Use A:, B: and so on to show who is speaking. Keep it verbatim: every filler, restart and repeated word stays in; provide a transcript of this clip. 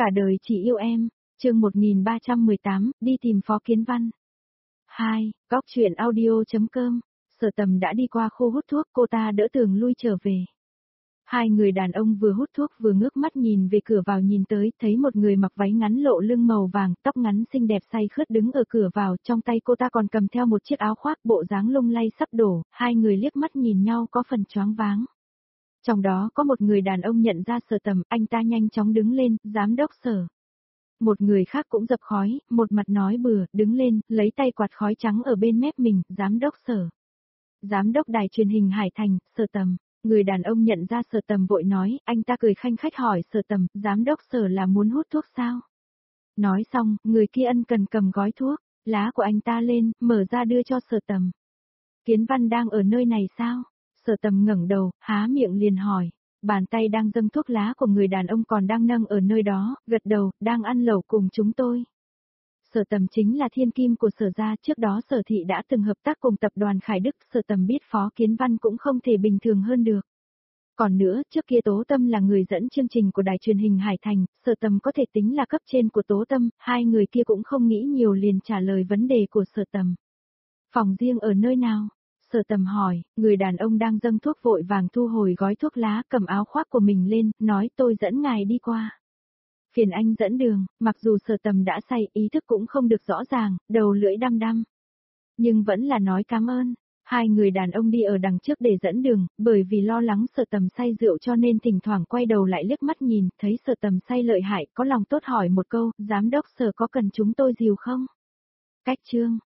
A: Cả đời chỉ yêu em, chương một nghìn ba trăm mười tám, đi tìm Phó Kiến Văn. hai. Góc truyện audio.com. Sở Tầm đã đi qua khu hút thuốc, cô ta đỡ Tường lui trở về. Hai người đàn ông vừa hút thuốc vừa ngước mắt nhìn về cửa vào nhìn tới, thấy một người mặc váy ngắn lộ lưng màu vàng, tóc ngắn xinh đẹp say khướt đứng ở cửa vào, trong tay cô ta còn cầm theo một chiếc áo khoác bộ dáng lung lay sắp đổ, hai người liếc mắt nhìn nhau có phần choáng váng. Trong đó có một người đàn ông nhận ra Sở Tầm, anh ta nhanh chóng đứng lên, giám đốc Sở. Một người khác cũng dập khói, một mặt nói bừa, đứng lên, lấy tay quạt khói trắng ở bên mép mình, giám đốc Sở. Giám đốc đài truyền hình Hải Thành, Sở Tầm. Người đàn ông nhận ra Sở Tầm vội nói, anh ta cười khanh khách hỏi Sở Tầm, giám đốc Sở là muốn hút thuốc sao? Nói xong, người kia ân cần cầm gói thuốc, lá của anh ta lên, mở ra đưa cho Sở Tầm. Kiến Văn đang ở nơi này sao? Sở Tầm ngẩng đầu, há miệng liền hỏi. Bàn tay đang dâng thuốc lá của người đàn ông còn đang nâng ở nơi đó, gật đầu, đang ăn lẩu cùng chúng tôi. Sở Tầm chính là thiên kim của Sở gia, trước đó Sở thị đã từng hợp tác cùng tập đoàn Khải Đức, Sở Tầm biết Phó Kiến Văn cũng không thể bình thường hơn được. Còn nữa, trước kia Tố Tâm là người dẫn chương trình của đài truyền hình Hải Thành, Sở Tầm có thể tính là cấp trên của Tố Tâm, hai người kia cũng không nghĩ nhiều liền trả lời vấn đề của Sở Tầm. Phòng riêng ở nơi nào? Sở Tầm hỏi, người đàn ông đang dâng thuốc vội vàng thu hồi gói thuốc lá, cầm áo khoác của mình lên, nói tôi dẫn ngài đi qua. Phiền anh dẫn đường, mặc dù Sở Tầm đã say, ý thức cũng không được rõ ràng, đầu lưỡi đăm đăm. Nhưng vẫn là nói cảm ơn. Hai người đàn ông đi ở đằng trước để dẫn đường, bởi vì lo lắng Sở Tầm say rượu cho nên thỉnh thoảng quay đầu lại liếc mắt nhìn, thấy Sở Tầm say lợi hại, có lòng tốt hỏi một câu, giám đốc Sở có cần chúng tôi dìu không? Cách chương.